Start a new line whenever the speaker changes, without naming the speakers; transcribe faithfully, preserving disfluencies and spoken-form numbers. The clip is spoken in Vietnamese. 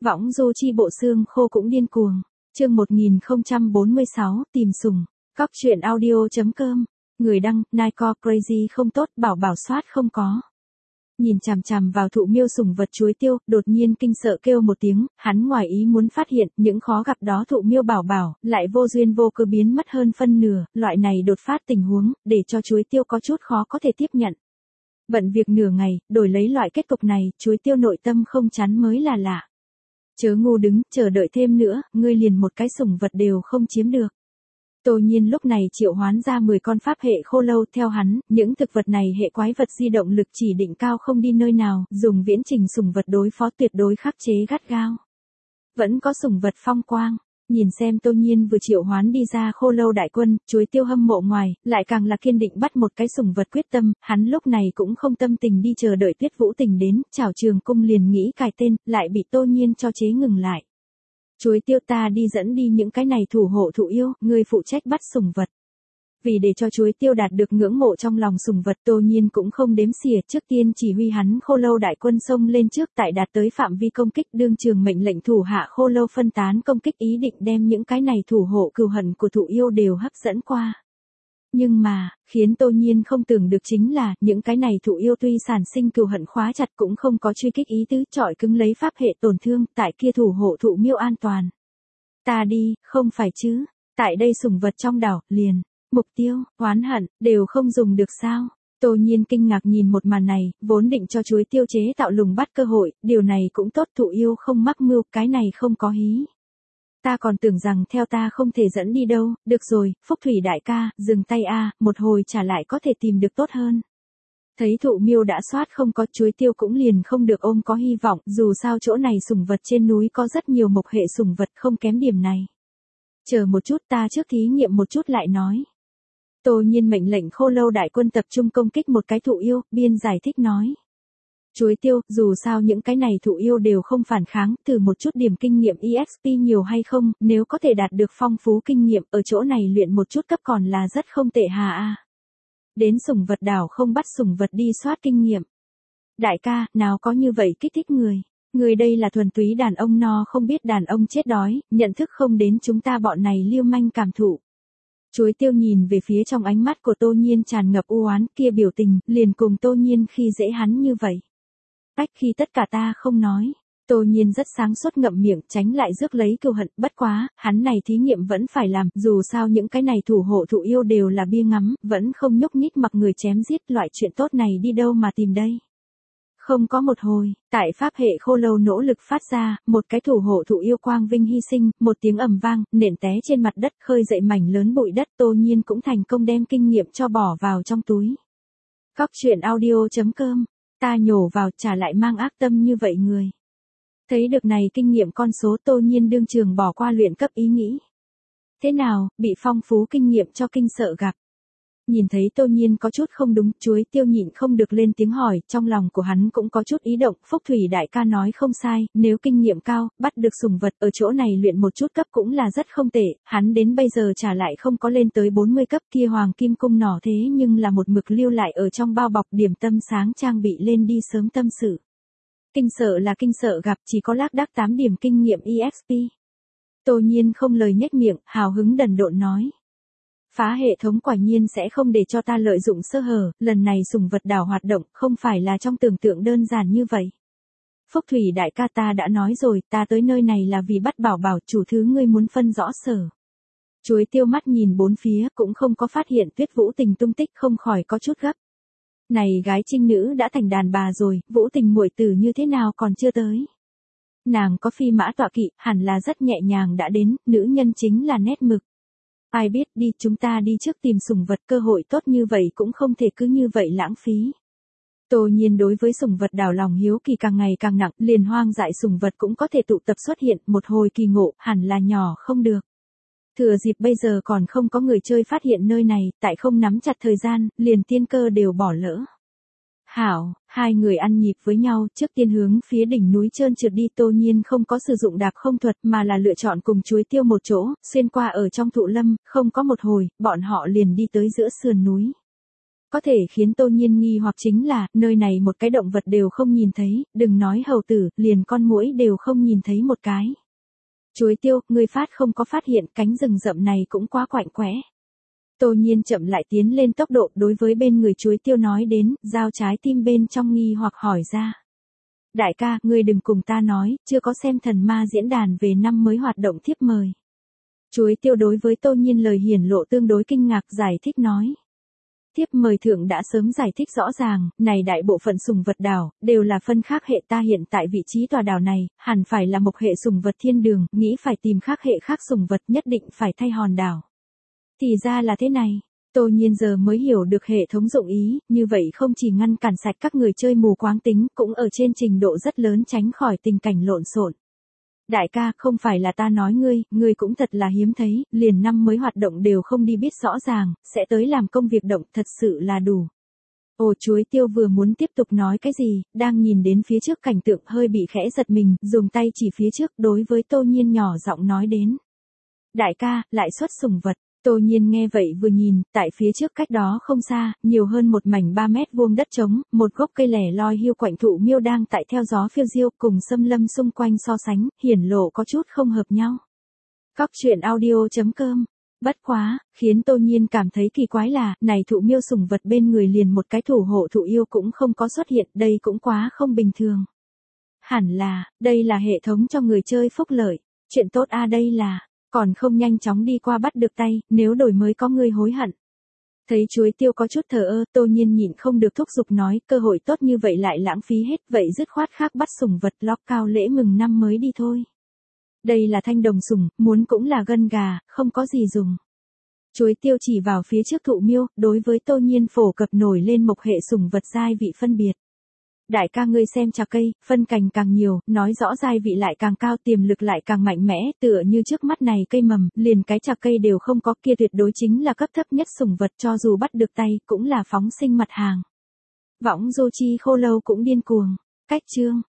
Võng du chi bộ xương khô cũng điên cuồng. Chương một nghìn không trăm bốn mươi sáu, tìm sủng. Cóc truyện audio chấm com. Người đăng, Nike Crazy không tốt, bảo bảo soát không có. Nhìn chằm chằm vào thụ miêu sủng vật chuối tiêu, đột nhiên kinh sợ kêu một tiếng, hắn ngoài ý muốn phát hiện, những khó gặp đó thụ miêu bảo bảo, lại vô duyên vô cớ biến mất hơn phân nửa, loại này đột phát tình huống, để cho chuối tiêu có chút khó có thể tiếp nhận. Bận việc nửa ngày, đổi lấy loại kết cục này, chuối tiêu nội tâm không chán mới là lạ. Chớ ngu đứng, chờ đợi thêm nữa, ngươi liền một cái sủng vật đều không chiếm được. Tô Nhiên lúc này triệu hoán ra mười con pháp hệ khô lâu, theo hắn, những thực vật này hệ quái vật di động lực chỉ định cao không đi nơi nào, dùng viễn trình sủng vật đối phó tuyệt đối khắc chế gắt gao. Vẫn có sủng vật phong quang. Nhìn xem Tô Nhiên vừa triệu hoán đi ra khô lâu đại quân, chuối tiêu hâm mộ ngoài, lại càng là kiên định bắt một cái sủng vật quyết tâm, hắn lúc này cũng không tâm tình đi chờ đợi Tuyết Vũ Tình đến, chảo trường cung liền nghĩ cài tên, lại bị Tô Nhiên cho chế ngừng lại. Chuối tiêu, ta đi dẫn đi những cái này thủ hộ thụ yêu, ngươi phụ trách bắt sủng vật. Vì để cho chuối tiêu đạt được ngưỡng mộ trong lòng sủng vật, Tô Nhiên cũng không đếm xỉa, trước tiên chỉ huy hắn khô lâu đại quân xông lên trước, tại đạt tới phạm vi công kích, đương trường mệnh lệnh thủ hạ khô lâu phân tán công kích, ý định đem những cái này thủ hộ cừu hận của thụ yêu đều hấp dẫn qua. Nhưng mà, khiến Tô Nhiên không tưởng được chính là, những cái này thụ yêu tuy sản sinh cừu hận khóa chặt cũng không có truy kích ý tứ, chọi cứng lấy pháp hệ tổn thương, tại kia thủ hộ thụ miêu an toàn. Ta đi, không phải chứ, tại đây sủng vật trong đảo, liền. Mục tiêu, oán hận, đều không dùng được sao? Tô Nhiên kinh ngạc nhìn một màn này, vốn định cho chuối tiêu chế tạo lùng bắt cơ hội, điều này cũng tốt, thụ yêu không mắc mưu, cái này không có hí. Ta còn tưởng rằng theo ta không thể dẫn đi đâu, được rồi, Phúc Thủy đại ca, dừng tay a, một hồi trả lại có thể tìm được tốt hơn. Thấy thụ miêu đã soát không có, chuối tiêu cũng liền không được ôm có hy vọng, dù sao chỗ này sủng vật trên núi có rất nhiều mộc hệ sủng vật không kém điểm này. Chờ một chút, ta trước thí nghiệm một chút lại nói. Tô Nhiên mệnh lệnh khô lâu đại quân tập trung công kích một cái thụ yêu, biên giải thích nói. Chuối tiêu, dù sao những cái này thụ yêu đều không phản kháng, thử một chút điểm kinh nghiệm e ích pê nhiều hay không, nếu có thể đạt được phong phú kinh nghiệm, ở chỗ này luyện một chút cấp còn là rất không tệ hà a. Đến sủng vật đảo không bắt sủng vật đi soát kinh nghiệm. Đại ca, nào có như vậy kích thích người. Người đây là thuần túy đàn ông no không biết đàn ông chết đói, nhận thức không đến chúng ta bọn này liêu manh cảm thụ. Chuối tiêu nhìn về phía trong ánh mắt của Tô Nhiên tràn ngập u oán, kia biểu tình, liền cùng Tô Nhiên khi dễ hắn như vậy. Cách khi tất cả ta không nói. Tô Nhiên rất sáng suốt ngậm miệng, tránh lại rước lấy cừu hận, bất quá, hắn này thí nghiệm vẫn phải làm, dù sao những cái này thủ hộ thụ yêu đều là bia ngắm, vẫn không nhúc nhích mặc người chém giết, loại chuyện tốt này đi đâu mà tìm đây. Không có một hồi, tại pháp hệ khô lâu nỗ lực phát ra, một cái thủ hộ thụ yêu quang vinh hy sinh, một tiếng ầm vang, nện té trên mặt đất, khơi dậy mảnh lớn bụi đất, Tô Nhiên cũng thành công đem kinh nghiệm cho bỏ vào trong túi. Cóc truyện audio chấm com, ta nhổ vào trả lại mang ác tâm như vậy người. Thấy được này kinh nghiệm con số, Tô Nhiên đương trường bỏ qua luyện cấp ý nghĩ. Thế nào, bị phong phú kinh nghiệm cho kinh sợ gặp. Nhìn thấy Tô Nhiên có chút không đúng, chuối tiêu nhịn không được lên tiếng hỏi, trong lòng của hắn cũng có chút ý động, Phúc Thủy đại ca nói không sai, nếu kinh nghiệm cao, bắt được sủng vật ở chỗ này luyện một chút cấp cũng là rất không tệ, hắn đến bây giờ trả lại không có lên tới bốn mươi cấp, kia hoàng kim cung nỏ thế nhưng là một mực lưu lại ở trong bao bọc, điểm tâm sáng trang bị lên đi sớm tâm sự. Kinh sợ là kinh sợ gặp, chỉ có lác đác tám điểm kinh nghiệm e ích pê. Tô Nhiên không lời nhếch miệng, hào hứng đần độn nói. Phá hệ thống quả nhiên sẽ không để cho ta lợi dụng sơ hở, lần này sủng vật đảo hoạt động không phải là trong tưởng tượng đơn giản như vậy. Phúc Thủy đại ca, ta đã nói rồi, ta tới nơi này là vì bắt bảo bảo, chủ thứ ngươi muốn phân rõ sở. Chuối tiêu mắt nhìn bốn phía, cũng không có phát hiện Tuyết Vũ Tình tung tích, không khỏi có chút gấp. Này gái trinh nữ đã thành đàn bà rồi, Vũ Tình muội tử như thế nào còn chưa tới. Nàng có phi mã tọa kỵ, hẳn là rất nhẹ nhàng đã đến, nữ nhân chính là nét mực. Ai biết, đi, chúng ta đi trước tìm sủng vật, cơ hội tốt như vậy cũng không thể cứ như vậy lãng phí. Tô Nhiên đối với sủng vật đảo lòng hiếu kỳ càng ngày càng nặng, liền hoang dại sủng vật cũng có thể tụ tập xuất hiện, một hồi kỳ ngộ, hẳn là nhỏ không được. Thừa dịp bây giờ còn không có người chơi phát hiện nơi này, tại không nắm chặt thời gian, liền tiên cơ đều bỏ lỡ. Hảo, hai người ăn nhịp với nhau, trước tiên hướng phía đỉnh núi trơn trượt đi. Tô Nhiên không có sử dụng đạp không thuật mà là lựa chọn cùng chuối tiêu một chỗ, xuyên qua ở trong thụ lâm, không có một hồi, bọn họ liền đi tới giữa sườn núi. Có thể khiến Tô Nhiên nghi hoặc chính là, nơi này một cái động vật đều không nhìn thấy, đừng nói hầu tử, liền con muỗi đều không nhìn thấy một cái. Chuối tiêu, ngươi phát không có phát hiện cánh rừng rậm này cũng quá quạnh quẽ. Tô Nhiên chậm lại tiến lên tốc độ đối với bên người chuối tiêu nói đến, giao trái tim bên trong nghi hoặc hỏi ra. Đại ca, ngươi đừng cùng ta nói, chưa có xem thần ma diễn đàn về năm mới hoạt động thiếp mời. Chuối tiêu đối với Tô Nhiên lời hiển lộ tương đối kinh ngạc giải thích nói. Thiếp mời thượng đã sớm giải thích rõ ràng, này đại bộ phận sùng vật đảo, đều là phân khác hệ ta hiện tại vị trí tòa đảo này, hẳn phải là một hệ sùng vật thiên đường, nghĩ phải tìm khác hệ khác sùng vật nhất định phải thay hòn đảo. Thì ra là thế này, Tô Nhiên giờ mới hiểu được hệ thống dụng ý, như vậy không chỉ ngăn cản sạch các người chơi mù quáng tính, cũng ở trên trình độ rất lớn tránh khỏi tình cảnh lộn xộn. Đại ca, không phải là ta nói ngươi, ngươi cũng thật là hiếm thấy, liền năm mới hoạt động đều không đi biết rõ ràng, sẽ tới làm công việc động thật sự là đủ. Ồ chuối tiêu vừa muốn tiếp tục nói cái gì, đang nhìn đến phía trước cảnh tượng hơi bị khẽ giật mình, dùng tay chỉ phía trước đối với Tô Nhiên nhỏ giọng nói đến. Đại ca, lại xuất sùng vật. Tô Nhiên nghe vậy vừa nhìn, tại phía trước cách đó không xa, nhiều hơn một mảnh ba mét vuông đất trống, một gốc cây lẻ loi hiu quạnh thụ miêu đang tại theo gió phiêu diêu cùng xâm lâm xung quanh so sánh, hiển lộ có chút không hợp nhau. Cóc truyện audio chấm com. Bất quá, khiến Tô Nhiên cảm thấy kỳ quái là, này thụ miêu sùng vật bên người liền một cái thủ hộ thụ yêu cũng không có xuất hiện, đây cũng quá không bình thường. Hẳn là, đây là hệ thống cho người chơi phúc lợi, chuyện tốt a đây là... Còn không nhanh chóng đi qua bắt được tay, nếu đổi mới có người hối hận. Thấy chuối tiêu có chút thờ ơ, Tô Nhiên nhịn không được thúc giục nói, cơ hội tốt như vậy lại lãng phí hết, vậy dứt khoát khác bắt sủng vật lót cao lễ mừng năm mới đi thôi. Đây là thanh đồng sủng, muốn cũng là gân gà, không có gì dùng. Chuối tiêu chỉ vào phía trước thụ miêu, đối với Tô Nhiên phổ cập nổi lên một hệ sủng vật giai vị phân biệt. Đại ca ngươi xem trà cây, phân cành càng nhiều, nói rõ giai vị lại càng cao, tiềm lực lại càng mạnh mẽ, tựa như trước mắt này cây mầm, liền cái trà cây đều không có, kia tuyệt đối chính là cấp thấp nhất sủng vật, cho dù bắt được tay, cũng là phóng sinh mặt hàng. Võng Du Chi Khô Lâu cũng điên cuồng. Cách chương